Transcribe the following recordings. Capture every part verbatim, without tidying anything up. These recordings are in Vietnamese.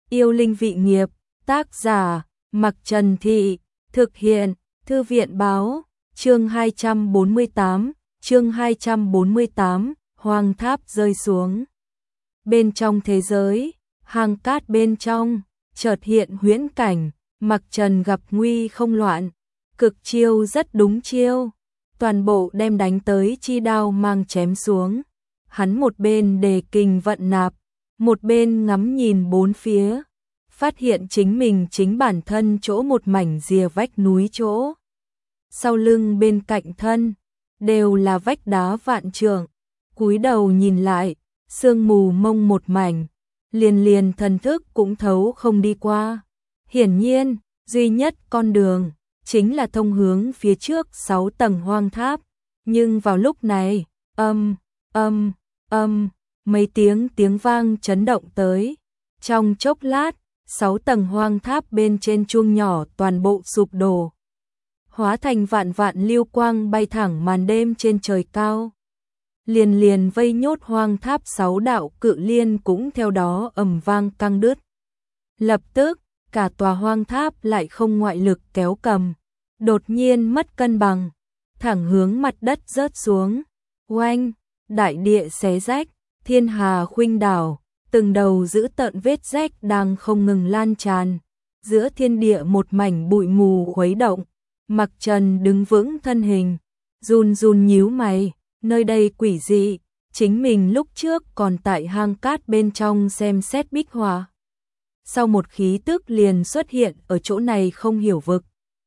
Yêu linh vị nghiệp, tác giả, Mặc Trần Thị, thực hiện, Thư viện báo, chương hai trăm bốn mươi tám, chương hai trăm bốn mươi tám, hoang tháp rơi xuống. Bên trong thế giới, hang cát bên trong, chợt hiện huyễn cảnh, Mặc Trần gặp nguy không loạn, cực chiêu rất đúng chiêu, toàn bộ đem đánh tới chi đao mang chém xuống. Hắn một bên đề kình vận nạp, một bên ngắm nhìn bốn phía, phát hiện chính mình chính bản thân chỗ một mảnh rìa vách núi chỗ. Sau lưng bên cạnh thân, đều là vách đá vạn trượng, cúi đầu nhìn lại, sương mù mông một mảnh, liền liền thần thức cũng thấu không đi qua. Hiển nhiên, duy nhất con đường, chính là thông hướng phía trước sáu tầng hoang tháp, nhưng vào lúc này, âm, âm, âm, mấy tiếng tiếng vang chấn động tới. Trong chốc lát, sáu tầng hoang tháp bên trên chuông nhỏ toàn bộ sụp đổ, hóa thành vạn vạn lưu quang bay thẳng màn đêm trên trời cao. Liền liền vây nhốt hoang tháp sáu đạo cự liên cũng theo đó ầm vang căng đứt. Lập tức, cả tòa hoang tháp lại không ngoại lực kéo cầm, đột nhiên mất cân bằng, thẳng hướng mặt đất rớt xuống. Oanh, đại địa xé rách, thiên hà khuynh đảo, từng đầu dữ tợn vết rách đang không ngừng lan tràn. Giữa thiên địa một mảnh bụi mù khuấy động, Mặc Trần đứng vững thân hình, run run nhíu mày, nơi đây quỷ dị, chính mình lúc trước còn tại hang cát bên trong xem xét bích họa. Sau một khí tức liền xuất hiện ở chỗ này không hiểu vực.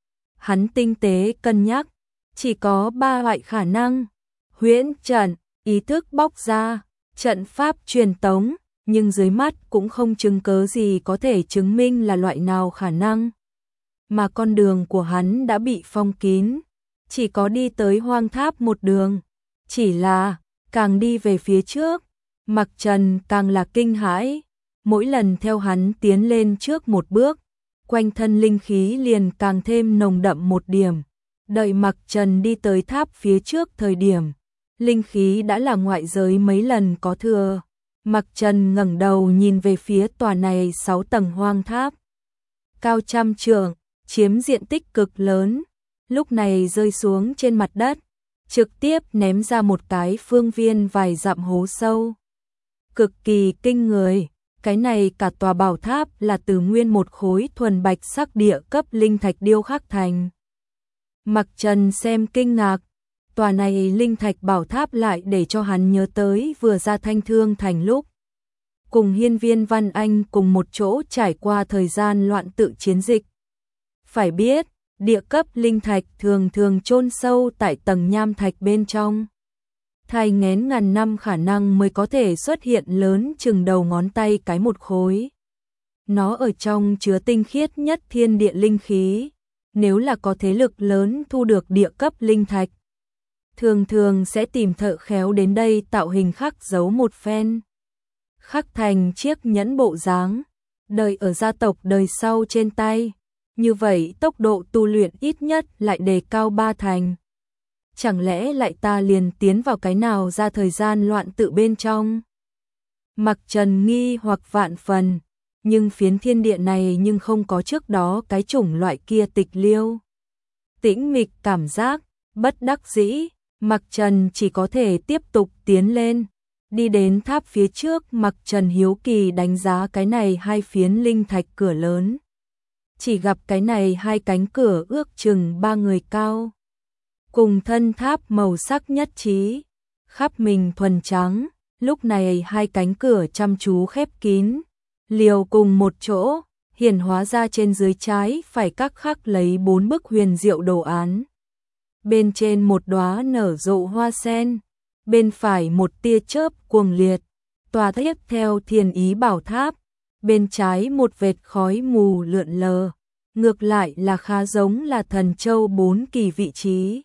Hắn tinh tế cân nhắc, chỉ có ba loại khả năng: huyễn trận, ý thức bóc ra, trận pháp truyền tống, nhưng dưới mắt cũng không chứng cớ gì có thể chứng minh là loại nào khả năng. Mà con đường của hắn đã bị phong kín, chỉ có đi tới hoang tháp một đường. Chỉ là, càng đi về phía trước, Mặc Trần càng là kinh hãi. Mỗi lần theo hắn tiến lên trước một bước, quanh thân linh khí liền càng thêm nồng đậm một điểm. Đợi Mặc Trần đi tới tháp phía trước thời điểm, linh khí đã là ngoại giới mấy lần có thừa. Mặc Trần ngẩng đầu nhìn về phía tòa này sáu tầng hoang tháp, cao trăm trượng, chiếm diện tích cực lớn, lúc này rơi xuống trên mặt đất, trực tiếp ném ra một cái phương viên vài dặm hố sâu. Cực kỳ kinh người, cái này cả tòa bảo tháp là từ nguyên một khối thuần bạch sắc địa cấp linh thạch điêu khắc thành. Mặc Trần xem kinh ngạc, tòa này linh thạch bảo tháp lại để cho hắn nhớ tới vừa ra Thanh Thương Thành lúc cùng Hiên Viên Văn Anh cùng một chỗ trải qua thời gian loạn tự chiến dịch. Phải biết, địa cấp linh thạch thường thường chôn sâu tại tầng nham thạch bên trong, thai nghén ngàn năm khả năng mới có thể xuất hiện lớn chừng đầu ngón tay cái một khối. Nó ở trong chứa tinh khiết nhất thiên địa linh khí, nếu là có thế lực lớn thu được địa cấp linh thạch, thường thường sẽ tìm thợ khéo đến đây tạo hình khắc dấu một phen, khắc thành chiếc nhẫn bộ dáng, đợi ở gia tộc đời sau trên tay. Như vậy tốc độ tu luyện ít nhất lại đề cao ba thành. Chẳng lẽ lại ta liền tiến vào cái nào ra thời gian loạn tự bên trong? Mặc Trần nghi hoặc vạn phần, nhưng phiến thiên địa này nhưng không có trước đó cái chủng loại kia tịch liêu. Tĩnh mịch cảm giác, bất đắc dĩ, Mặc Trần chỉ có thể tiếp tục tiến lên. Đi đến tháp phía trước, Mặc Trần hiếu kỳ đánh giá cái này hai phiến linh thạch cửa lớn. Chỉ gặp cái này hai cánh cửa ước chừng ba người cao, cùng thân tháp màu sắc nhất trí, khắp mình thuần trắng. Lúc này hai cánh cửa chăm chú khép kín, liều cùng một chỗ, hiển hóa ra trên dưới trái phải các khắc lấy bốn bức huyền diệu đồ án. Bên trên một đóa nở rộ hoa sen, bên phải một tia chớp cuồng liệt, tòa tiếp theo thiền ý bảo tháp, bên trái một vệt khói mù lượn lờ, ngược lại là khá giống là thần châu bốn kỳ vị trí.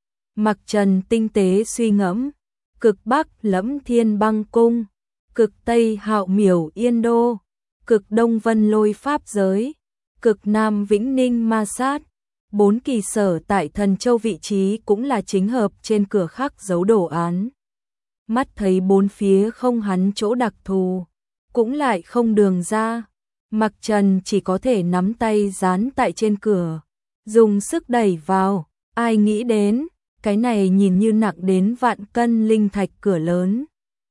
Mặc Trần tinh tế suy ngẫm, cực bắc Lẫm Thiên Băng Cung, cực tây Hạo Miểu Yên Đô, cực đông Vân Lôi Pháp Giới, cực nam Vĩnh Ninh Ma Sát, bốn kỳ sở tại thần châu vị trí cũng là chính hợp trên cửa khắc dấu đồ án. Mắt thấy bốn phía không hắn chỗ đặc thù, cũng lại không đường ra, Mặc Trần chỉ có thể nắm tay dán tại trên cửa, dùng sức đẩy vào, ai nghĩ đến, cái này nhìn như nặng đến vạn cân linh thạch cửa lớn.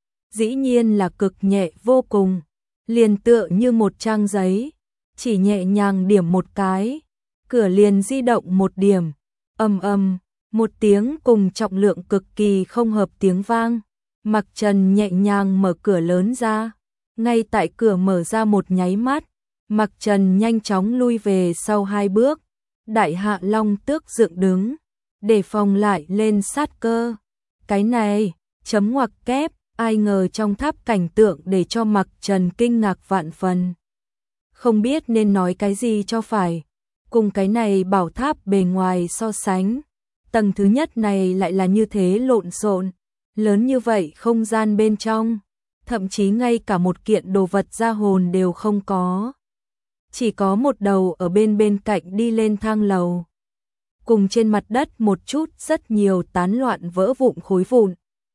Dĩ nhiên là cực nhẹ vô cùng, liền tựa như một trang giấy, chỉ nhẹ nhàng điểm một cái, cửa liền di động một điểm, ầm ầm, một tiếng cùng trọng lượng cực kỳ không hợp tiếng vang. Mặc Trần nhẹ nhàng mở cửa lớn ra, ngay tại cửa mở ra một nháy mắt, Mặc Trần nhanh chóng lui về sau hai bước, Đại Hạ Long Tước dựng đứng, để phòng lại lên sát cơ. Cái này, chấm ngoặc kép, ai ngờ trong tháp cảnh tượng để cho Mặc Trần kinh ngạc vạn phần. Không biết nên nói cái gì cho phải, cùng cái này bảo tháp bề ngoài so sánh, tầng thứ nhất này lại là như thế lộn xộn, lớn như vậy không gian bên trong, thậm chí ngay cả một kiện đồ vật ra hồn đều không có. Chỉ có một đầu ở bên bên cạnh đi lên thang lầu. Cùng trên mặt đất một chút rất nhiều tán loạn vỡ vụn khối vụn.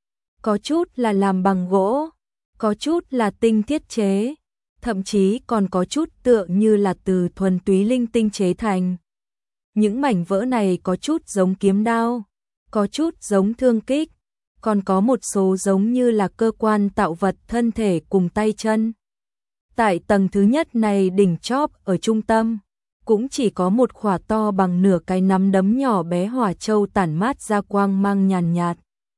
Có chút là làm bằng gỗ, có chút là tinh thiết chế, thậm chí còn có chút tựa như là từ thuần túy linh tinh chế thành. Những mảnh vỡ này có chút giống kiếm đao, có chút giống thương kích, còn có một số giống như là cơ quan tạo vật thân thể cùng tay chân. Tại tầng thứ nhất này đỉnh chóp ở trung tâm, cũng chỉ có một khỏa to bằng nửa cái nắm đấm nhỏ bé hỏa châu tản mát ra quang mang nhàn nhạt,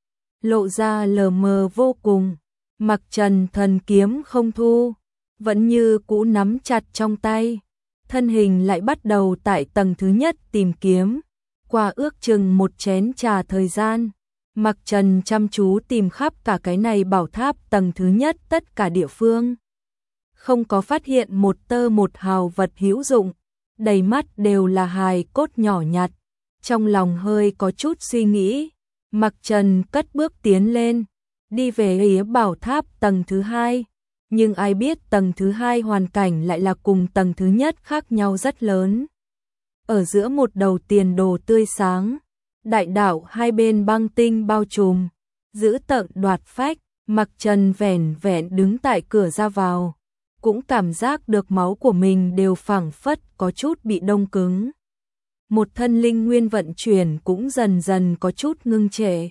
lộ ra lờ mờ vô cùng. Mặc Trần thần kiếm không thu, vẫn như cũ nắm chặt trong tay, thân hình lại bắt đầu tại tầng thứ nhất tìm kiếm. Qua ước chừng một chén trà thời gian, Mặc Trần chăm chú tìm khắp cả cái này bảo tháp tầng thứ nhất tất cả địa phương. Không có phát hiện một tơ một hào vật hữu dụng, đầy mắt đều là hài cốt nhỏ nhặt. Trong lòng hơi có chút suy nghĩ, Mặc Trần cất bước tiến lên, đi về phía bảo tháp tầng thứ hai. Nhưng ai biết tầng thứ hai hoàn cảnh lại là cùng tầng thứ nhất khác nhau rất lớn. Ở giữa một đầu tiền đồ tươi sáng, đại đạo hai bên băng tinh bao trùm, giữ tợn đoạt phách. Mặc Trần vẻn vẹn đứng tại cửa ra vào, cũng cảm giác được máu của mình đều phảng phất có chút bị đông cứng. Một thân linh nguyên vận chuyển cũng dần dần có chút ngưng trệ.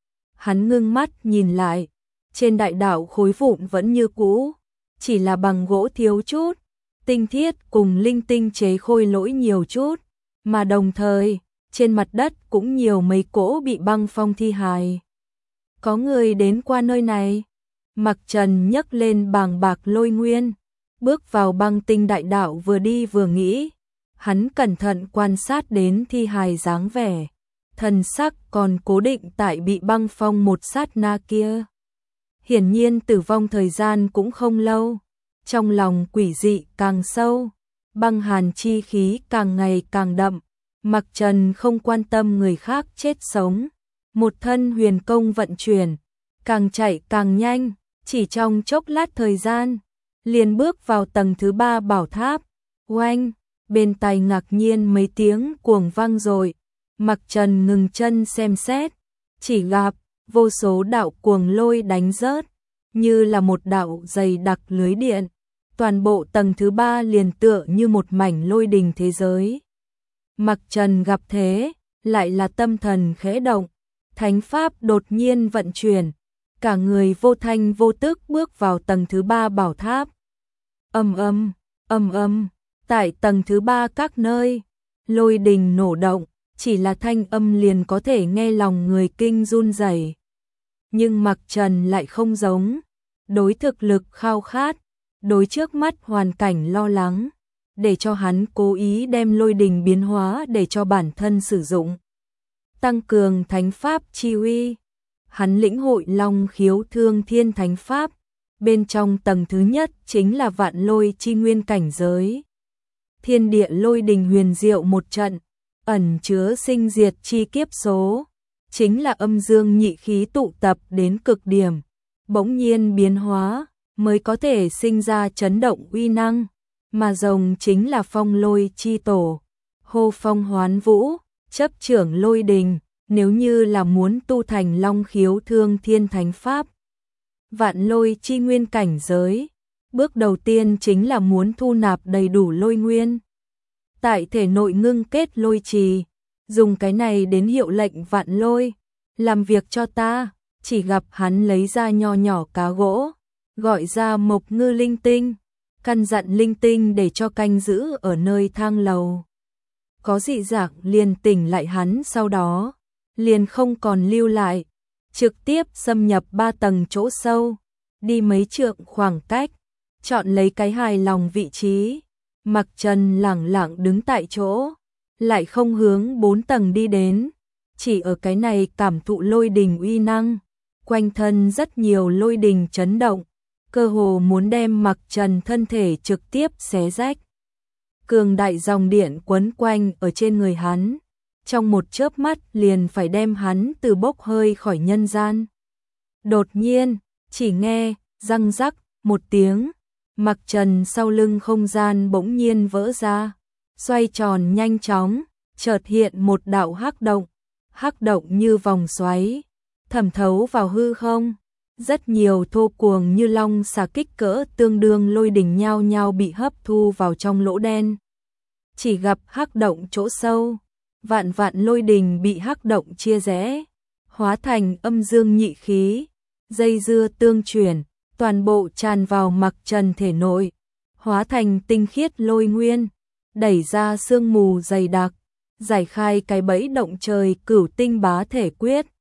Hắn ngưng mắt nhìn lại, trên đại đạo khối vụn vẫn như cũ, chỉ là bằng gỗ thiếu chút, tinh thiết cùng linh tinh chế khôi lỗi nhiều chút, mà đồng thời, trên mặt đất cũng nhiều mấy cỗ bị băng phong thi hài. Có người đến qua nơi này. Mặc Trần nhấc lên bàng bạc lôi nguyên, bước vào băng tinh đại đạo, vừa đi vừa nghĩ. Hắn cẩn thận quan sát đến thi hài dáng vẻ, thần sắc còn cố định tại bị băng phong một sát na kia. Hiển nhiên tử vong thời gian cũng không lâu, trong lòng quỷ dị càng sâu, băng hàn chi khí càng ngày càng đậm. Mặc Trần không quan tâm người khác chết sống, một thân huyền công vận chuyển, càng chạy càng nhanh, chỉ trong chốc lát thời gian, liền bước vào tầng thứ ba bảo tháp. Oanh, bên tai ngạc nhiên mấy tiếng cuồng vang rồi. Mặc Trần ngừng chân xem xét, chỉ gặp vô số đạo cuồng lôi đánh rớt, như là một đạo dày đặc lưới điện. Toàn bộ tầng thứ ba liền tựa như một mảnh lôi đình thế giới. Mặc Trần gặp thế, lại là tâm thần khẽ động, thánh pháp đột nhiên vận chuyển, cả người vô thanh vô tức bước vào tầng thứ ba bảo tháp. Ầm ầm, ầm ầm, tại tầng thứ ba các nơi, lôi đình nổ động, chỉ là thanh âm liền có thể nghe lòng người kinh run rẩy. Nhưng Mặc Trần lại không giống, đối thực lực khao khát, đối trước mắt hoàn cảnh lo lắng, để cho hắn cố ý đem lôi đình biến hóa để cho bản thân sử dụng. Tăng cường thánh pháp chi uy, hắn lĩnh hội long khiếu thương thiên thánh pháp, bên trong tầng thứ nhất chính là vạn lôi chi nguyên cảnh giới. Thiên địa lôi đình huyền diệu một trận, ẩn chứa sinh diệt chi kiếp số, chính là âm dương nhị khí tụ tập đến cực điểm, bỗng nhiên biến hóa, mới có thể sinh ra chấn động uy năng, mà rồng chính là phong lôi chi tổ, hô phong hoán vũ, chấp trưởng lôi đình, nếu như là muốn tu thành long khiếu thương thiên thánh pháp. Vạn lôi chi nguyên cảnh giới, Bước đầu tiên chính là muốn thu nạp đầy đủ lôi nguyên. Tại thể nội ngưng kết lôi trì, dùng cái này đến hiệu lệnh vạn lôi, làm việc cho ta. Chỉ gặp hắn lấy ra nho nhỏ cá gỗ, gọi ra Mộc Ngư linh tinh, căn dặn linh tinh để cho canh giữ ở nơi thang lầu. Có dị dạng liền tỉnh lại hắn, sau đó liền không còn lưu lại, trực tiếp xâm nhập ba tầng chỗ sâu, đi mấy trượng khoảng cách, chọn lấy cái hài lòng vị trí. Mặc Trần lẳng lặng đứng tại chỗ, lại không hướng bốn tầng đi đến, chỉ ở cái này cảm thụ lôi đình uy năng, quanh thân rất nhiều lôi đình chấn động, cơ hồ muốn đem Mặc Trần thân thể trực tiếp xé rách. Cường đại dòng điện quấn quanh ở trên người hắn, trong một chớp mắt liền phải đem hắn từ bốc hơi khỏi nhân gian. Đột nhiên, chỉ nghe răng rắc một tiếng, Mặc Trần sau lưng không gian bỗng nhiên vỡ ra, xoay tròn nhanh chóng, chợt hiện một đạo hắc động, hắc động như vòng xoáy, thẩm thấu vào hư không. Rất nhiều thô cuồng như long xà kích cỡ tương đương lôi đình nhao nhao bị hấp thu vào trong lỗ đen. Chỉ gặp hắc động chỗ sâu, vạn vạn lôi đình bị hắc động chia rẽ, hóa thành âm dương nhị khí, dây dưa tương chuyển, toàn bộ tràn vào Mặc Trần thể nội, hóa thành tinh khiết lôi nguyên, đẩy ra sương mù dày đặc, giải khai cái bẫy động trời cửu tinh bá thể quyết.